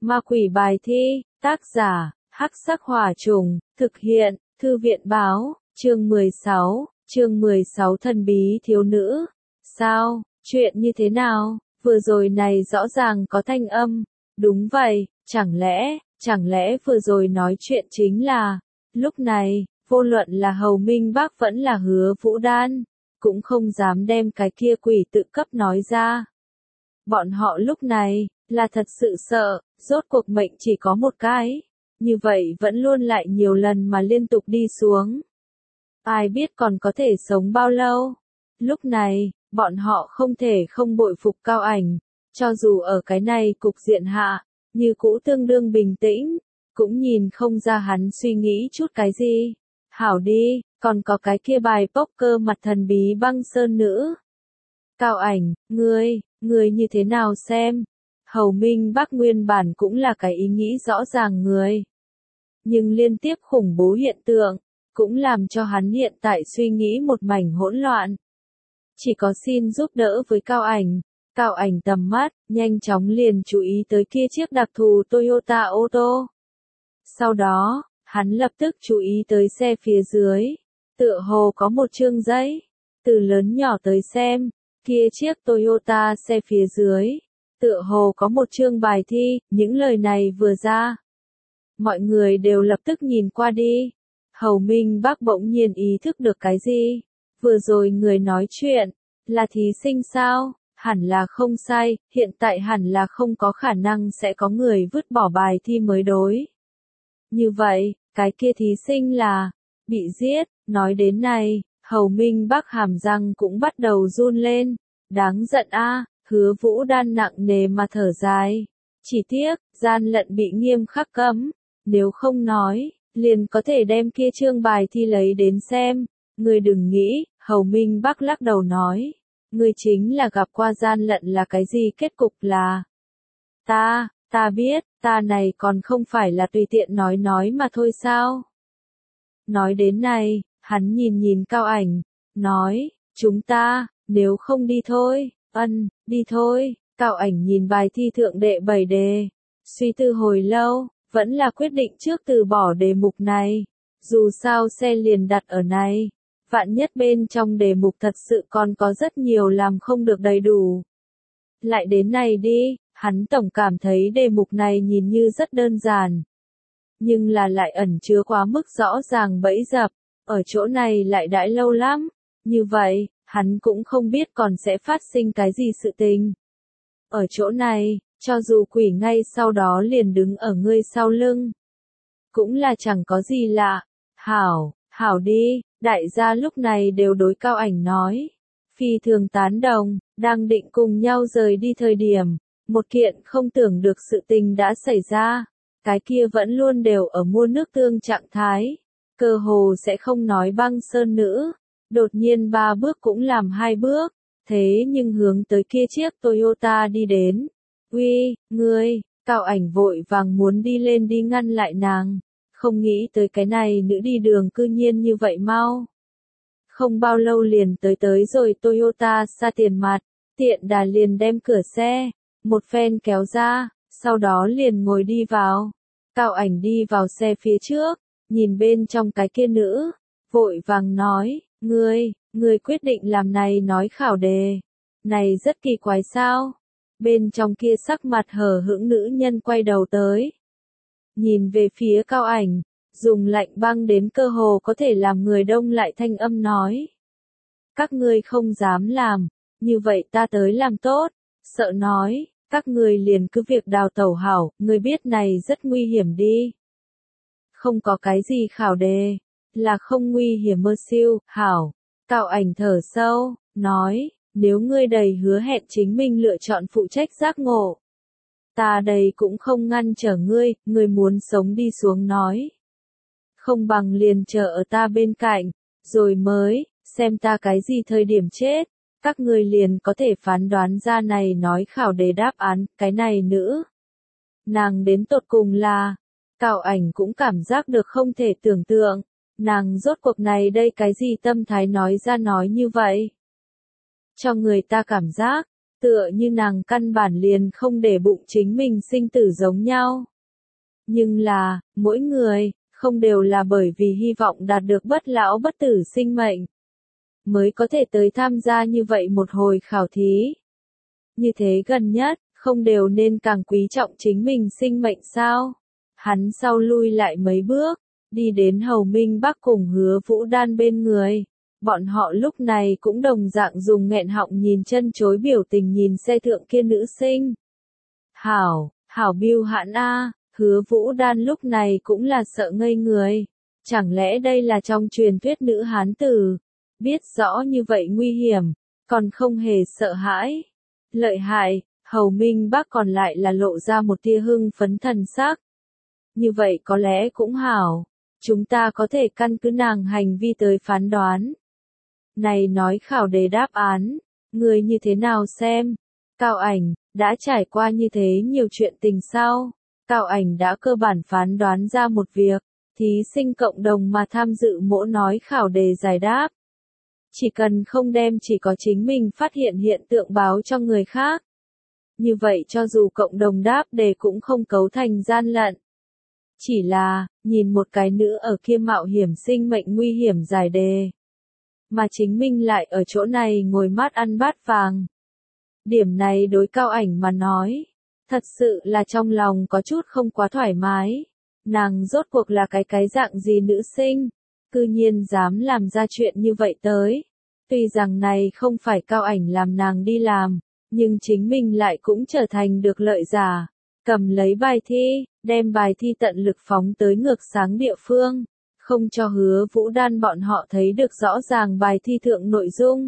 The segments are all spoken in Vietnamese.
Ma quỷ bài thi, tác giả, Hắc Sắc Hỏa Trùng, thực hiện, Thư viện báo, chương 16 thần bí thiếu nữ. Sao, chuyện như thế nào? Vừa rồi này rõ ràng có thanh âm. Đúng vậy, chẳng lẽ vừa rồi nói chuyện chính là, lúc này, vô luận là Hầu Minh Bắc vẫn là Hứa Vũ Đan, cũng không dám đem cái kia quỷ tự cấp nói ra. Bọn họ lúc này, là thật sự sợ, rốt cuộc mệnh chỉ có một cái, như vậy vẫn luôn lại nhiều lần mà liên tục đi xuống. Ai biết còn có thể sống bao lâu? Lúc này, bọn họ không thể không bội phục Cao Ảnh, cho dù ở cái này cục diện hạ, như cũ tương đương bình tĩnh, cũng nhìn không ra hắn suy nghĩ chút cái gì. Hảo đi, còn có cái kia bài poker mặt thần bí băng sơn nữ. Cao Ảnh, ngươi như thế nào xem? Hầu Minh Bắc nguyên bản cũng là cái ý nghĩ rõ ràng người. Nhưng liên tiếp khủng bố hiện tượng, cũng làm cho hắn hiện tại suy nghĩ một mảnh hỗn loạn. Chỉ có xin giúp đỡ với Cao Ảnh tầm mắt, nhanh chóng liền chú ý tới kia chiếc đặc thù Toyota ô tô. Sau đó, hắn lập tức chú ý tới xe phía dưới, tựa hồ có một chương giấy, từ lớn nhỏ tới xem, kia chiếc Toyota xe phía dưới, tựa hồ có một chương bài thi, những lời này vừa ra. Mọi người đều lập tức nhìn qua đi. Hầu Minh Bắc bỗng nhiên ý thức được cái gì? Vừa rồi người nói chuyện, là thí sinh sao? Hẳn là không sai, hiện tại hẳn là không có khả năng sẽ có người vứt bỏ bài thi mới đối. Như vậy, cái kia thí sinh là bị giết. Nói đến này, Hầu Minh Bắc hàm răng cũng bắt đầu run lên. Đáng giận a, Hứa Vũ Đan nặng nề mà thở dài. Chỉ tiếc, gian lận bị nghiêm khắc cấm. Nếu không nói, liền có thể đem kia chương bài thi lấy đến xem. Ngươi đừng nghĩ, Hầu Minh Bắc lắc đầu nói. Ngươi chính là gặp qua gian lận là cái gì, kết cục là. Ta biết, ta này còn không phải là tùy tiện nói mà thôi sao. Nói đến này, hắn nhìn Cao Ảnh, nói, chúng ta, nếu không đi thôi, đi thôi. Cao Ảnh nhìn bài thi thượng đệ 7 đề, suy tư hồi lâu, vẫn là quyết định trước từ bỏ đề mục này. Dù sao xe liền đặt ở này, vạn nhất bên trong đề mục thật sự còn có rất nhiều làm không được đầy đủ. Lại đến này đi, hắn tổng cảm thấy đề mục này nhìn như rất đơn giản. Nhưng là lại ẩn chứa quá mức rõ ràng bẫy dập, ở chỗ này lại đãi lâu lắm. Như vậy, hắn cũng không biết còn sẽ phát sinh cái gì sự tình. Ở chỗ này, cho dù quỷ ngay sau đó liền đứng ở ngươi sau lưng, cũng là chẳng có gì lạ. Hảo đi, đại gia lúc này đều đối Cao Ảnh nói. Phi thường tán đồng, đang định cùng nhau rời đi thời điểm, một kiện không tưởng được sự tình đã xảy ra. Cái kia vẫn luôn đều ở mua nước tương trạng thái, cơ hồ sẽ không nói băng sơn nữ, đột nhiên 3 bước cũng làm 2 bước, thế nhưng hướng tới kia chiếc Toyota đi đến. Uy, ngươi, Cao Ảnh vội vàng muốn đi lên đi ngăn lại nàng, không nghĩ tới cái này nữ đi đường cư nhiên như vậy mau. Không bao lâu liền tới rồi Toyota xa tiền mặt, tiện đà liền đem cửa xe, một phen kéo ra, sau đó liền ngồi đi vào. Cao Ảnh đi vào xe phía trước, nhìn bên trong cái kia nữ, vội vàng nói, ngươi quyết định làm này nói khảo đề. Này rất kỳ quái sao? Bên trong kia sắc mặt hờ hững nữ nhân quay đầu tới. Nhìn về phía Cao Ảnh, dùng lạnh băng đến cơ hồ có thể làm người đông lại thanh âm nói. Các ngươi không dám làm, như vậy ta tới làm tốt, sợ nói, các ngươi liền cứ việc đào tẩu hảo, ngươi biết này rất nguy hiểm đi. Không có cái gì khảo đề, là không nguy hiểm mơ siêu, hảo. Cao Ảnh thở sâu, nói, nếu ngươi đầy hứa hẹn chính mình lựa chọn phụ trách giác ngộ. Ta đây cũng không ngăn trở ngươi muốn sống đi xuống nói. Không bằng liền chờ ở ta bên cạnh, rồi mới, xem ta cái gì thời điểm chết, các ngươi liền có thể phán đoán ra này nói khảo đề đáp án, cái này nữ. Nàng đến tột cùng là, Cao Ảnh cũng cảm giác được không thể tưởng tượng, nàng rốt cuộc này đây cái gì tâm thái nói ra nói như vậy. Cho người ta cảm giác, tựa như nàng căn bản liền không để bụng chính mình sinh tử giống nhau. Nhưng là, mỗi người, không đều là bởi vì hy vọng đạt được bất lão bất tử sinh mệnh, mới có thể tới tham gia như vậy một hồi khảo thí. Như thế gần nhất, không đều nên càng quý trọng chính mình sinh mệnh sao? Hắn sau lui lại mấy bước, đi đến Hầu Minh Bắc cùng Hứa Vũ Đan bên người. Bọn họ lúc này cũng đồng dạng dùng nghẹn họng nhìn chân chối biểu tình nhìn xe thượng kia nữ sinh. Hảo Bưu Hãn a, Hứa Vũ Đan lúc này cũng là sợ ngây người. Chẳng lẽ đây là trong truyền thuyết nữ hán tử? Biết rõ như vậy nguy hiểm, còn không hề sợ hãi. Lợi hại, Hầu Minh Bắc còn lại là lộ ra một tia hưng phấn thần sắc. Như vậy có lẽ cũng hảo, chúng ta có thể căn cứ nàng hành vi tới phán đoán. Này nói khảo đề đáp án, người như thế nào xem? Cao Ảnh, đã trải qua như thế nhiều chuyện tình sau. Cao Ảnh đã cơ bản phán đoán ra một việc, thí sinh cộng đồng mà tham dự mỗi nói khảo đề giải đáp. Chỉ cần không đem chỉ có chính mình phát hiện hiện tượng báo cho người khác. Như vậy cho dù cộng đồng đáp đề cũng không cấu thành gian lận. Chỉ là, nhìn một cái nữa ở kia mạo hiểm sinh mệnh nguy hiểm giải đề. Mà chính mình lại ở chỗ này ngồi mát ăn bát vàng. Điểm này đối Cao Ảnh mà nói, thật sự là trong lòng có chút không quá thoải mái. Nàng rốt cuộc là cái dạng gì nữ sinh, cư nhiên dám làm ra chuyện như vậy tới. Tuy rằng này không phải Cao Ảnh làm nàng đi làm, nhưng chính mình lại cũng trở thành được lợi giả. Cầm lấy bài thi, đem bài thi tận lực phóng tới ngược sáng địa phương, không cho Hứa Vũ Đan bọn họ thấy được rõ ràng bài thi thượng nội dung.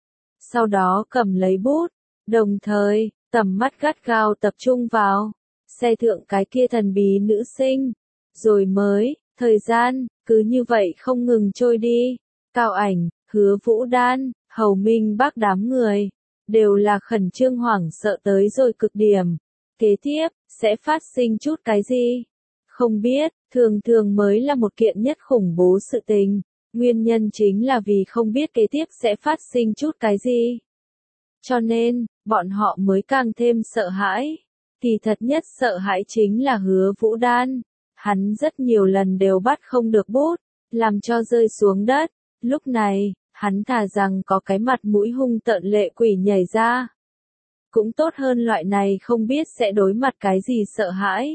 Sau đó cầm lấy bút, đồng thời, tầm mắt gắt gao tập trung vào xe thượng cái kia thần bí nữ sinh. Rồi mới, thời gian, cứ như vậy không ngừng trôi đi. Cao Ảnh, Hứa Vũ Đan, Hầu Minh Bắc đám người, đều là khẩn trương hoảng sợ tới rồi cực điểm. Kế tiếp, sẽ phát sinh chút cái gì? Không biết, thường mới là một kiện nhất khủng bố sự tình. Nguyên nhân chính là vì không biết kế tiếp sẽ phát sinh chút cái gì. Cho nên, bọn họ mới càng thêm sợ hãi. Kỳ thật nhất sợ hãi chính là Hứa Vũ Đan. Hắn rất nhiều lần đều bắt không được bút, làm cho rơi xuống đất. Lúc này, hắn thà rằng có cái mặt mũi hung tợn lệ quỷ nhảy ra. Cũng tốt hơn loại này không biết sẽ đối mặt cái gì sợ hãi.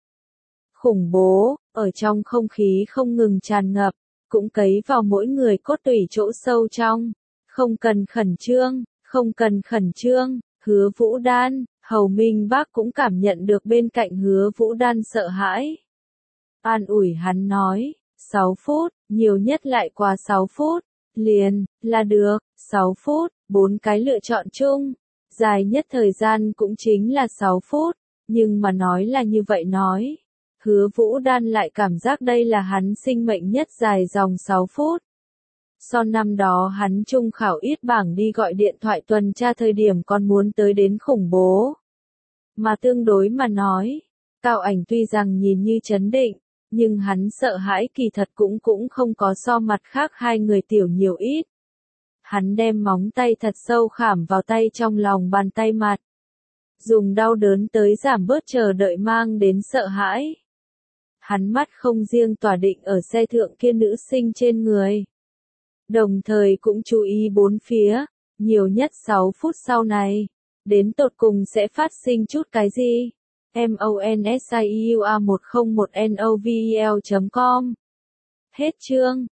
Khủng bố, ở trong không khí không ngừng tràn ngập, cũng cấy vào mỗi người cốt tủy chỗ sâu trong. Không cần khẩn trương, Hứa Vũ Đan, Hầu Minh Bắc cũng cảm nhận được bên cạnh Hứa Vũ Đan sợ hãi. An ủi hắn nói, 6 phút, nhiều nhất lại qua 6 phút, liền, là được, 6 phút, 4 cái lựa chọn chung. Dài nhất thời gian cũng chính là 6 phút, nhưng mà nói là như vậy nói. Hứa Vũ Đan lại cảm giác đây là hắn sinh mệnh nhất dài dòng 6 phút. So năm đó hắn trung khảo ít bảng đi gọi điện thoại tuần tra thời điểm còn muốn tới đến khủng bố. Mà tương đối mà nói, Cao Ảnh tuy rằng nhìn như trấn định, nhưng hắn sợ hãi kỳ thật cũng không có so mặt khác hai người tiểu nhiều ít. Hắn đem móng tay thật sâu khảm vào tay trong lòng bàn tay mặt. Dùng đau đớn tới giảm bớt chờ đợi mang đến sợ hãi. Hắn mắt không riêng tỏa định ở xe thượng kia nữ sinh trên người. Đồng thời cũng chú ý bốn phía, nhiều nhất 6 phút sau này. Đến tột cùng sẽ phát sinh chút cái gì? MONSIUA101NOVEL.com. Hết chương.